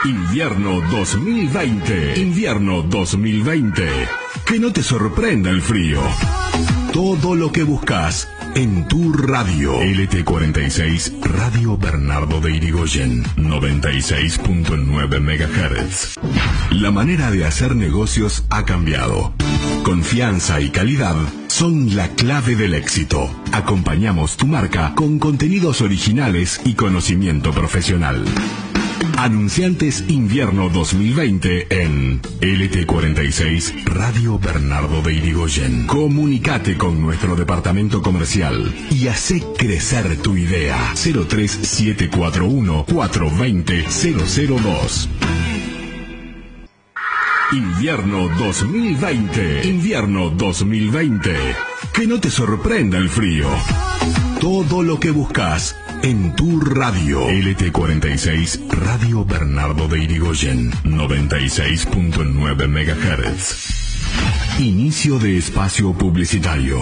Invierno 2020. Invierno 2020. Que no te sorprenda el frío. Todo lo que buscas en tu radio. LT46, Radio Bernardo de Irigoyen, 96.9 MHz. La manera de hacer negocios ha cambiado. Confianza y calidad son la clave del éxito. Acompañamos tu marca con contenidos originales y conocimiento profesional. Anunciantes Invierno 2020 en LT46 Radio Bernardo de Irigoyen. Comunicate con nuestro departamento comercial y hacé crecer tu idea. 03741 420 002. Invierno 2020. Invierno 2020. Que no te sorprenda el frío. Todo lo que buscas en tu radio. LT46 Radio Bernardo de Irigoyen, 96.9 MHz. Inicio de espacio publicitario.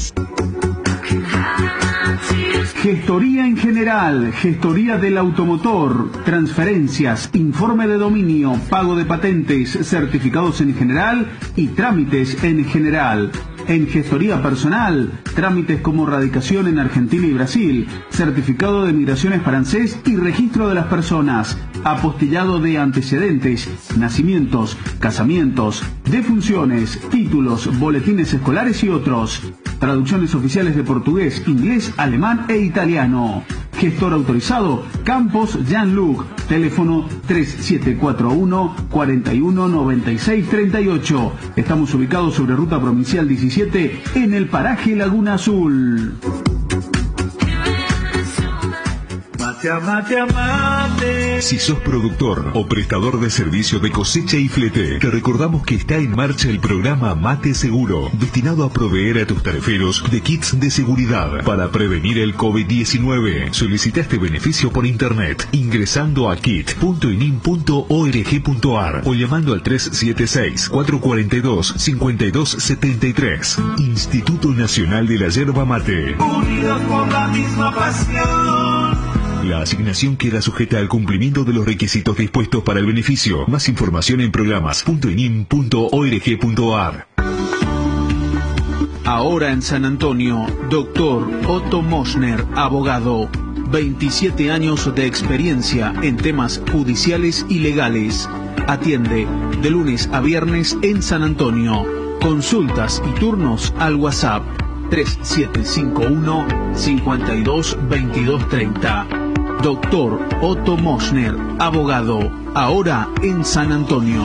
Gestoría en general, gestoría del automotor, transferencias, informe de dominio, pago de patentes, certificados en general y trámites en general. En gestoría personal, trámites como radicación en Argentina y Brasil, certificado de migraciones francés y registro de las personas, apostillado de antecedentes, nacimientos, casamientos, defunciones, títulos, boletines escolares y otros. Traducciones oficiales de portugués, inglés, alemán e italiano. Gestor autorizado, Campos Jean-Luc. Teléfono 3741 41 96 38. Estamos ubicados sobre Ruta Provincial 17 en el paraje Laguna Azul. Si sos productor o prestador de servicio de cosecha y flete, te recordamos que está en marcha el programa Mate Seguro, destinado a proveer a tus tareferos de kits de seguridad para prevenir el COVID-19. Solicita este beneficio por internet ingresando a kit.inim.org.ar o llamando al 376-442-5273. Instituto Nacional de la Yerba Mate. Unidos por la misma pasión. La asignación queda sujeta al cumplimiento de los requisitos dispuestos para el beneficio. Más información en programas.inim.org.ar. Ahora en San Antonio, Dr. Otto Mosner, abogado. 27 años de experiencia en temas judiciales y legales. Atiende de lunes a viernes en San Antonio. Consultas y turnos al WhatsApp 3751 52 22 30. Doctor Otto Mosner, abogado, ahora en San Antonio.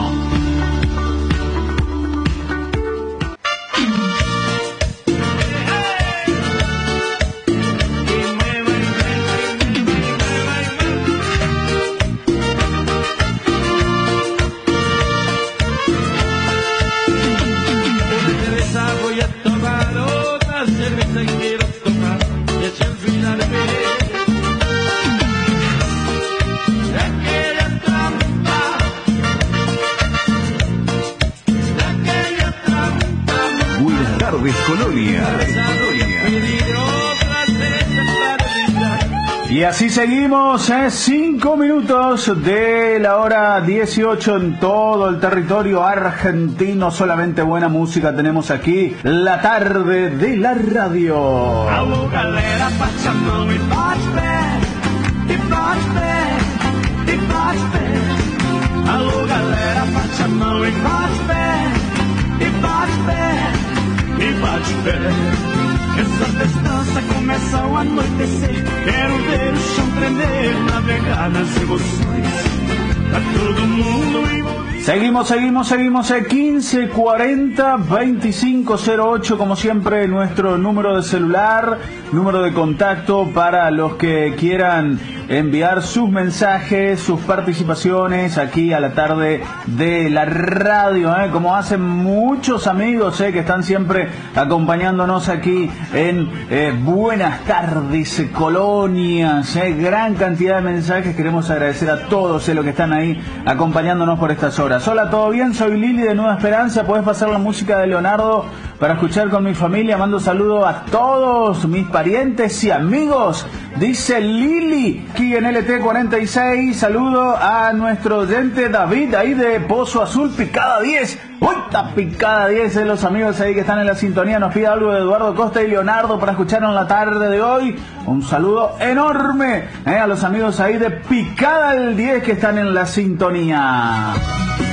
Y así seguimos, 5 minutos de la hora 18 en todo el territorio argentino. Solamente buena música tenemos aquí, la tarde de la radio. Alô galera, bate a mão e bate pé, e bate pé, e bate pé. Alô galera, bate a mão e bate pé, e bate pé, e bate pé. Essa festança começa ao anoitecer. Quero ver o chão tremer, navegar nas emoções. Tá todo mundo envolvido. Seguimos, 1540-2508, como siempre, nuestro número de celular, número de contacto para los que quieran enviar sus mensajes, sus participaciones aquí a la tarde de la radio, como hacen muchos amigos que están siempre acompañándonos aquí en Buenas Tardes Colonias, gran cantidad de mensajes. Queremos agradecer a todos los que están ahí acompañándonos por estas horas. Hola, ¿todo bien? Soy Lili de Nueva Esperanza. ¿Puedes pasar la música de Leonardo para escuchar con mi familia? Mando saludos a todos mis parientes y amigos dice Lili, aquí en LT46. Saludo a nuestro oyente David, ahí de Pozo Azul, Picada 10. ¡Uy! Está Picada 10 de los amigos ahí que están en la sintonía. Nos pide algo de Eduardo Costa y Leonardo para escuchar en la tarde de hoy. Un saludo enorme a los amigos ahí de Picada el 10 que están en la sintonía.